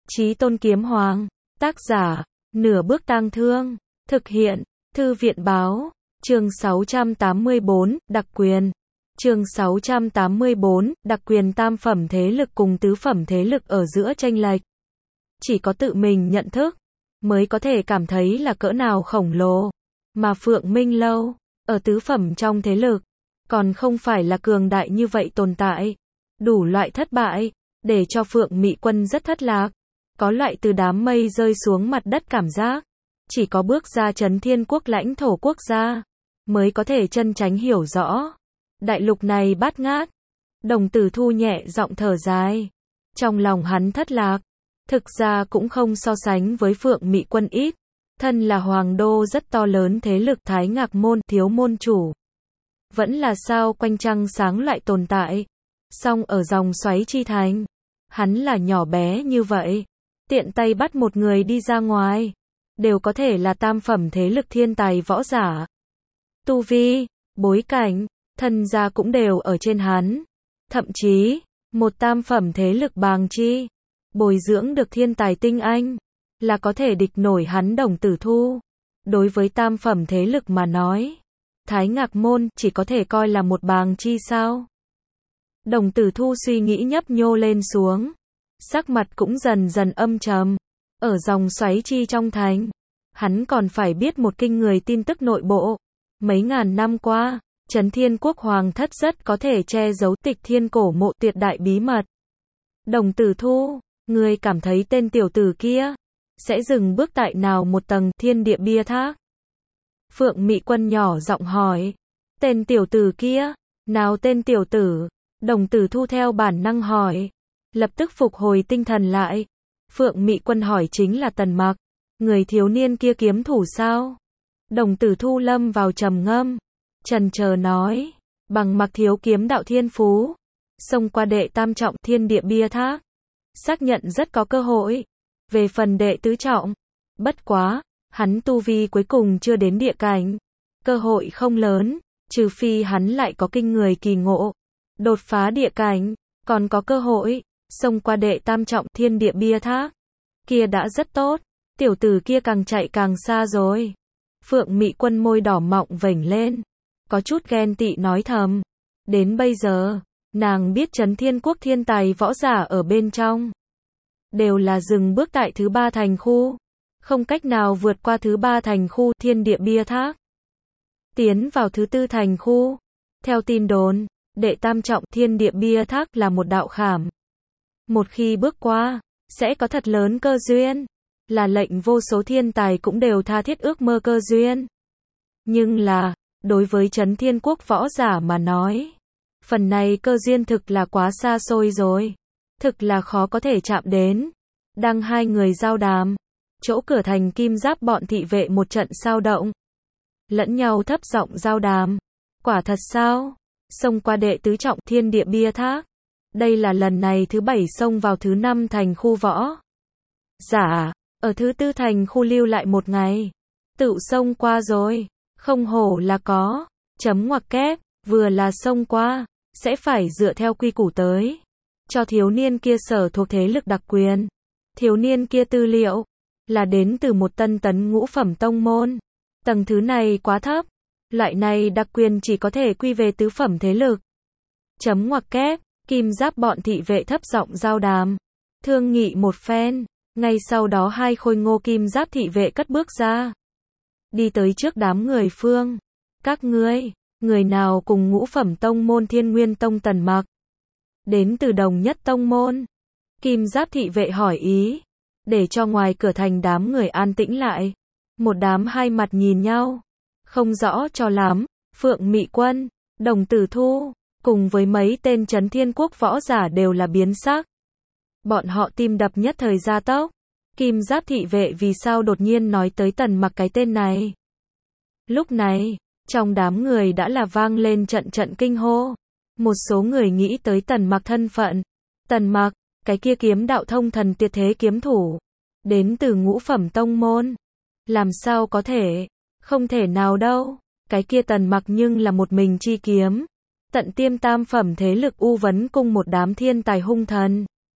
Chí Tôn Kiếm Hoàng, tác giả, Nửa Bước Tang Thương, thực hiện, Thư viện Báo, chương 684, đặc quyền. Chương 684, đặc quyền tam phẩm thế lực cùng tứ phẩm thế lực ở giữa chênh lệch. Chỉ có tự mình nhận thức, mới có thể cảm thấy là cỡ nào khổng lồ. Mà Phượng Minh Lâu, ở tứ phẩm trong thế lực, còn không phải là cường đại như vậy tồn tại. Đủ loại thất bại, để cho Phượng Mị Quân rất thất lạc. Có loại từ đám mây rơi xuống mặt đất cảm giác. Chỉ có bước ra Trấn Thiên Quốc lãnh thổ quốc gia, mới có thể chân chánh hiểu rõ. Đại lục này bát ngát. Đồng Tử Thu nhẹ giọng thở dài. Trong lòng hắn thất lạc. Thực ra cũng không so sánh với Phượng Mị Quân ít. Thân là hoàng đô rất to lớn thế lực Thái Ngạc Môn, thiếu môn chủ. Vẫn là sao quanh trăng sáng loại tồn tại. Song ở dòng xoáy chi thành, hắn là nhỏ bé như vậy. Tiện tay bắt một người đi ra ngoài, đều có thể là tam phẩm thế lực thiên tài võ giả. Tu vi, bối cảnh, thân gia cũng đều ở trên hắn. Thậm chí, một tam phẩm thế lực bàng chi, bồi dưỡng được thiên tài tinh anh, là có thể địch nổi hắn Đồng Tử Thu. Đối với tam phẩm thế lực mà nói, Thái Ngạc Môn chỉ có thể coi là một bàng chi sao. Đồng Tử Thu suy nghĩ nhấp nhô lên xuống. Sắc mặt cũng dần dần âm trầm. Ở dòng xoáy chi trong thành, hắn còn phải biết một kinh người tin tức nội bộ. Mấy ngàn năm qua, Trấn Thiên Quốc Hoàng thất rất có thể che giấu Tịch Thiên cổ mộ tuyệt đại bí mật. Đồng Tử Thu, ngươi cảm thấy tên tiểu tử kia sẽ dừng bước tại nào một tầng thiên địa bia thác? Phượng Mị Quân nhỏ giọng hỏi. Tên tiểu tử kia? Nào tên tiểu tử? Đồng Tử Thu theo bản năng hỏi. Lập tức phục hồi tinh thần lại. Phượng Mị Quân hỏi chính là Tần Mặc. Người thiếu niên kia kiếm thủ sao? Đồng Tử Thu lâm vào trầm ngâm. Chần chờ nói. Bằng Mặc thiếu kiếm đạo thiên phú. Xông qua đệ tam trọng thiên địa bia thác. Xác nhận rất có cơ hội. Về phần đệ tứ trọng. Bất quá, hắn tu vi cuối cùng chưa đến địa cảnh. Cơ hội không lớn. Trừ phi hắn lại có kinh người kỳ ngộ. Đột phá địa cảnh. Còn có cơ hội. Xông qua đệ tam trọng thiên địa bia thác. Kia đã rất tốt. Tiểu tử kia càng chạy càng xa rồi. Phượng Mị Quân môi đỏ mọng vểnh lên. Có chút ghen tị nói thầm. Đến bây giờ, nàng biết Trấn Thiên Quốc thiên tài võ giả ở bên trong. Đều là dừng bước tại thứ ba thành khu. Không cách nào vượt qua thứ ba thành khu thiên địa bia thác. Tiến vào thứ tư thành khu. Theo tin đồn, đệ tam trọng thiên địa bia thác là một đạo khảm. Một khi bước qua, sẽ có thật lớn cơ duyên. Là lệnh vô số thiên tài cũng đều tha thiết ước mơ cơ duyên. Nhưng là, đối với Trấn Thiên Quốc võ giả mà nói, phần này cơ duyên thực là quá xa xôi rồi. Thực là khó có thể chạm đến. Đang hai người giao đàm, chỗ cửa thành Kim Giáp bọn thị vệ một trận sao động. Lẫn nhau thấp giọng giao đàm. Quả thật sao? Xông qua đệ tứ trọng thiên địa bia thác. Đây là lần này thứ 7 xông vào thứ 5 thành khu võ. Giả, ở thứ 4 thành khu lưu lại một ngày. Tự xông qua rồi. Không hổ là có. Chấm ngoặc kép, vừa là xông qua, sẽ phải dựa theo quy củ tới. Cho thiếu niên kia sở thuộc thế lực đặc quyền. Thiếu niên kia tư liệu, là đến từ một tân tấn ngũ phẩm tông môn. Tầng thứ này quá thấp. Loại này đặc quyền chỉ có thể quy về tứ phẩm thế lực. Chấm ngoặc kép. Kim Giáp bọn thị vệ thấp giọng giao đàm. Thương nghị một phen. Ngay sau đó hai khôi ngô Kim Giáp thị vệ cất bước ra. Đi tới trước đám người phương. Các ngươi, người nào cùng ngũ phẩm tông môn Thiên Nguyên Tông Tần Mặc? Đến từ đồng nhất tông môn. Kim Giáp thị vệ hỏi ý. Để cho ngoài cửa thành đám người an tĩnh lại. Một đám hai mặt nhìn nhau. Không rõ cho lắm. Phượng Mị Quân, Đồng Tử Thu, cùng với mấy tên Trấn Thiên Quốc võ giả đều là biến sắc. Bọn họ tim đập nhất thời gia tốc. Kim Giáp thị vệ vì sao đột nhiên nói tới Tần Mặc cái tên này? Lúc này, trong đám người đã là vang lên trận trận kinh hô. Một số người nghĩ tới Tần Mặc thân phận. Tần Mặc, cái kia kiếm đạo thông thần tuyệt thế kiếm thủ. Đến từ ngũ phẩm tông môn. Làm sao có thể? Không thể nào đâu. Cái kia Tần Mặc nhưng là một mình chi kiếm. Tận tiêm tam phẩm thế lực U Vấn Cung một đám thiên tài hung thần.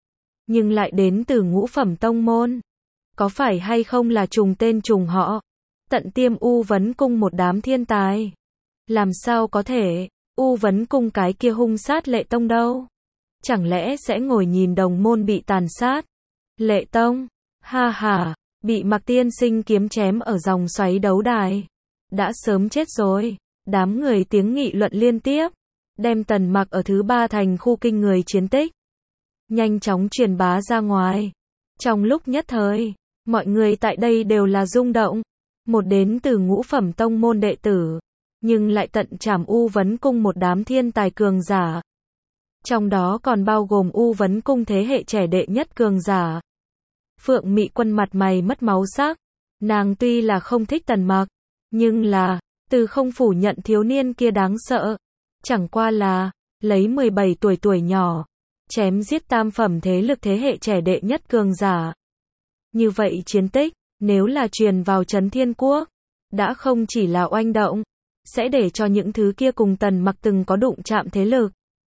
nhưng lại đến từ ngũ phẩm tông môn. Có phải hay không là trùng tên trùng họ? Tận tiêm U Vấn Cung một đám thiên tài. Làm sao có thể, U Vấn Cung cái kia hung sát Lệ Tông đâu? Chẳng lẽ sẽ ngồi nhìn đồng môn bị tàn sát? Lệ Tông, ha ha, bị Mạc tiên sinh kiếm chém ở dòng xoáy đấu đài. Đã sớm chết rồi. Đám người tiếng nghị luận liên tiếp, đem Tần Mặc ở thứ 3 thành khu kinh người chiến tích nhanh chóng truyền bá ra ngoài. Trong lúc nhất thời, mọi người tại đây đều là rung động. Một đến từ ngũ phẩm tông môn đệ tử, nhưng lại tận trảm U Vấn Cung một đám thiên tài cường giả. Trong đó còn bao gồm U Vấn Cung thế hệ trẻ đệ nhất cường giả. Phượng Mị Quân mặt mày mất máu sắc. Nàng tuy là không thích Tần Mặc, nhưng là, từ không phủ nhận thiếu niên kia đáng sợ. Chẳng qua là, lấy 17 tuổi nhỏ, chém giết tam phẩm thế lực thế hệ trẻ đệ nhất cường giả. Như vậy chiến tích, nếu là truyền vào Trấn Thiên Quốc, đã không chỉ là oanh động, sẽ để cho những thứ kia cùng Tần Mặc từng có đụng chạm thế lực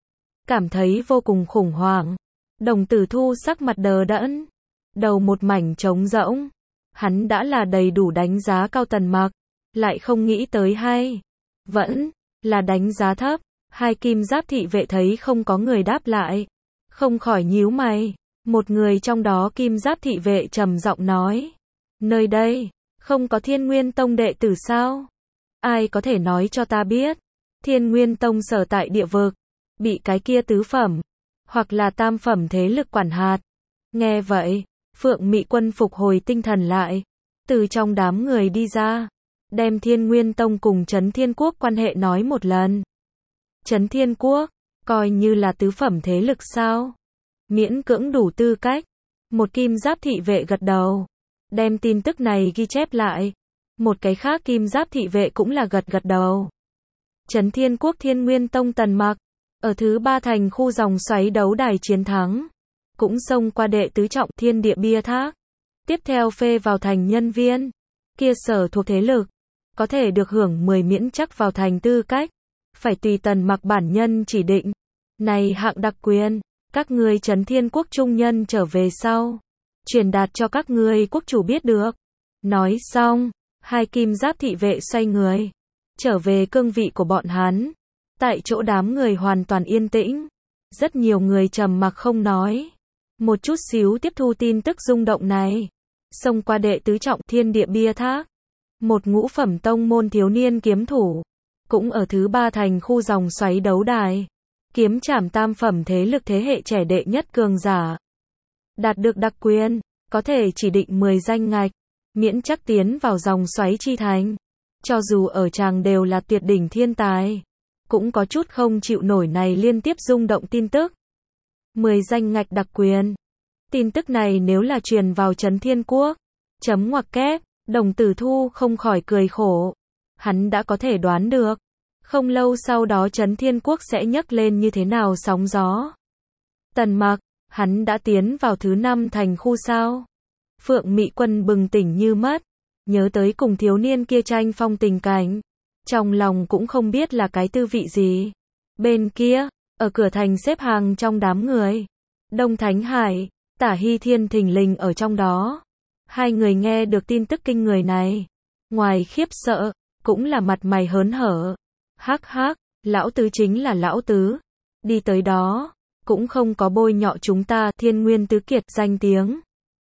cảm thấy vô cùng khủng hoảng. Đồng Tử Thu sắc mặt đờ đẫn, đầu một mảnh trống rỗng. Hắn đã là đầy đủ đánh giá cao Tần Mặc, lại không nghĩ tới hay vẫn là đánh giá thấp. Hai kim giáp thị vệ thấy không có người đáp lại, không khỏi nhíu mày. Một người trong đó kim giáp thị vệ trầm giọng nói: nơi đây không có Thiên Nguyên Tông đệ tử sao? Ai có thể nói cho ta biết? Thiên Nguyên Tông sở tại địa vực, bị cái kia tứ phẩm hoặc là tam phẩm thế lực quản hạt. Nghe vậy, Phượng Mị Quân phục hồi tinh thần lại, từ trong đám người đi ra, đem Thiên Nguyên Tông cùng Trấn Thiên Quốc quan hệ nói một lần. Trấn Thiên Quốc, coi như là tứ phẩm thế lực sao? Miễn cưỡng đủ tư cách. Một kim giáp thị vệ gật đầu, đem tin tức này ghi chép lại. Một cái khác kim giáp thị vệ cũng là gật đầu. Trấn Thiên Quốc Thiên Nguyên Tông Tần Mặc, ở thứ 3 thành khu dòng xoáy đấu đài chiến thắng, cũng xông qua đệ tứ trọng Thiên Địa Bia Tháp. Tiếp theo phê vào thành nhân viên, kia sở thuộc thế lực, có thể được hưởng 10 miễn chắc vào thành tư cách, phải tùy Tần Mặc bản nhân chỉ định. Này hạng đặc quyền, các ngươi Trấn Thiên Quốc trung nhân trở về sau, truyền đạt cho các ngươi quốc chủ biết được. Nói xong, hai kim giáp thị vệ xoay người, trở về cương vị của bọn hắn. Tại chỗ đám người hoàn toàn yên tĩnh, rất nhiều người trầm mặc không nói, một chút xíu tiếp thu tin tức rung động này. Xông qua đệ tứ trọng Thiên Địa Bia Tháp, một ngũ phẩm tông môn thiếu niên kiếm thủ, cũng ở thứ 3 thành khu dòng xoáy đấu đài, kiếm trảm tam phẩm thế lực thế hệ trẻ đệ nhất cường giả. Đạt được đặc quyền, có thể chỉ định 10 danh ngạch, miễn chắc tiến vào dòng xoáy chi thành. Cho dù ở tràng đều là tuyệt đỉnh thiên tài, cũng có chút không chịu nổi này liên tiếp rung động tin tức. 10 danh ngạch đặc quyền. Tin tức này nếu là truyền vào Trấn Thiên Quốc, chấm ngoặc kép, Đồng Tử Thu không khỏi cười khổ. Hắn đã có thể đoán được, không lâu sau đó Trấn Thiên Quốc sẽ nhấc lên như thế nào sóng gió. Tần Mặc, hắn đã tiến vào thứ 5 thành khu sao? Phượng Mị Quân bừng tỉnh như mất, nhớ tới cùng thiếu niên kia tranh phong tình cảnh, trong lòng cũng không biết là cái tư vị gì. Bên kia, ở cửa thành xếp hàng trong đám người, Đông Thánh Hải, Tả Hy Thiên thình lình ở trong đó. Hai người nghe được tin tức kinh người này, ngoài khiếp sợ, cũng là mặt mày hớn hở. Hắc hắc, lão tứ chính là lão tứ. Đi tới đó, cũng không có bôi nhọ chúng ta Thiên Nguyên tứ kiệt danh tiếng.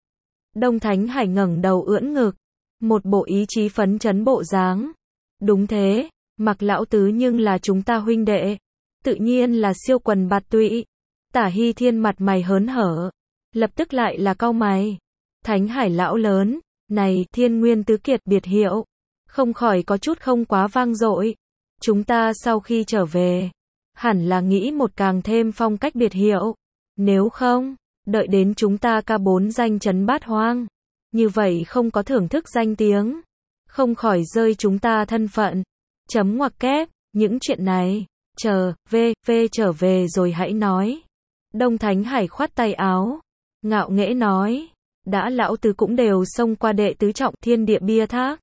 Đông Thánh Hải ngẩng đầu ưỡn ngực, một bộ ý chí phấn chấn bộ dáng. Đúng thế, mặc lão tứ nhưng là chúng ta huynh đệ, tự nhiên là siêu quần bạt tụy. Tả Hy Thiên mặt mày hớn hở, lập tức lại là cau mày. Thánh Hải lão lớn, này Thiên Nguyên tứ kiệt biệt hiệu, không khỏi có chút không quá vang dội. Chúng ta sau khi trở về, hẳn là nghĩ một càng thêm phong cách biệt hiệu. Nếu không, đợi đến chúng ta ca 4 danh chấn bát hoang, như vậy không có thưởng thức danh tiếng, không khỏi rơi chúng ta thân phận. Chấm ngoặc kép, những chuyện này, chờ, trở về rồi hãy nói. Đông Thánh Hải khoát tay áo, ngạo nghễ nói, đã lão tứ cũng đều xông qua đệ tứ trọng Thiên Địa Bia Tháp.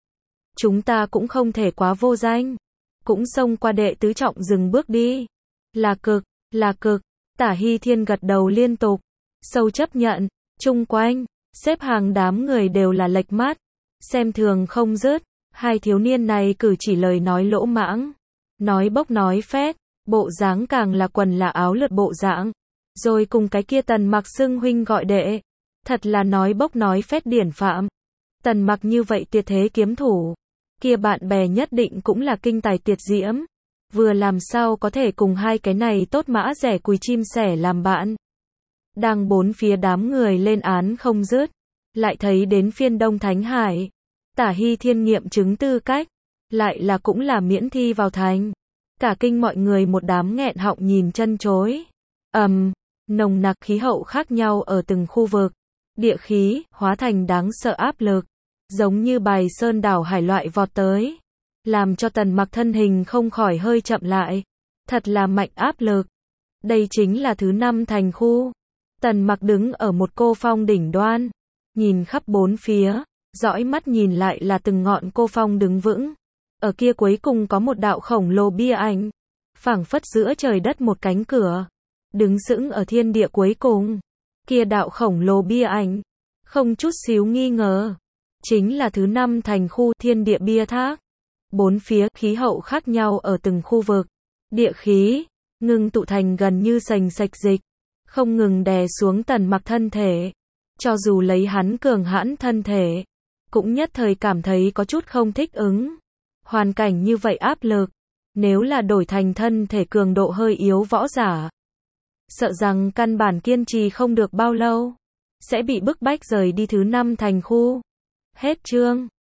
Chúng ta cũng không thể quá vô danh, cũng xông qua đệ tứ trọng dừng bước đi. Là cực, Tả Hy Thiên gật đầu liên tục, sâu chấp nhận, chung quanh, xếp hàng đám người đều là lệch mắt, xem thường không dứt, hai thiếu niên này cử chỉ lời nói lỗ mãng, nói bốc nói phét, bộ dáng càng là quần là áo lượt bộ dạng, rồi cùng cái kia Tần Mặc xưng huynh gọi đệ, thật là nói bốc nói phét điển phạm. Tần Mặc như vậy tuyệt thế kiếm thủ, kia bạn bè nhất định cũng là kinh tài tuyệt diễm, vừa làm sao có thể cùng hai cái này tốt mã rẻ cùi chim sẻ làm bạn. Đang bốn phía đám người lên án không dứt, lại thấy đến phiên Đông Thánh Hải, Tả Hy Thiên nghiệm chứng tư cách, lại là cũng là miễn thi vào thành. Cả kinh mọi người một đám nghẹn họng nhìn chân chối. Nồng nặc khí hậu khác nhau ở từng khu vực, địa khí hóa thành đáng sợ áp lực, giống như bài sơn đảo hải loại vọt tới, làm cho Tần Mặc thân hình không khỏi hơi chậm lại. Thật là mạnh áp lực. Đây chính là thứ 5 thành khu. Tần Mặc đứng ở một cô phong đỉnh đoan, nhìn khắp bốn phía, dõi mắt nhìn lại là từng ngọn cô phong đứng vững. Ở kia cuối cùng có một đạo khổng lồ bia ảnh, phảng phất giữa trời đất một cánh cửa, đứng sững ở thiên địa cuối cùng. Kia đạo khổng lồ bia ảnh, không chút xíu nghi ngờ, chính là thứ 5 thành khu thiên địa bia tháp. Bốn phía khí hậu khác nhau ở từng khu vực, địa khí ngưng tụ thành gần như sành sạch dịch, không ngừng đè xuống Tần Mặc thân thể. Cho dù lấy hắn cường hãn thân thể, cũng nhất thời cảm thấy có chút không thích ứng. Hoàn cảnh như vậy áp lực, nếu là đổi thành thân thể cường độ hơi yếu võ giả, sợ rằng căn bản kiên trì không được bao lâu, sẽ bị bức bách rời đi thứ 5 thành khu. Hết chương.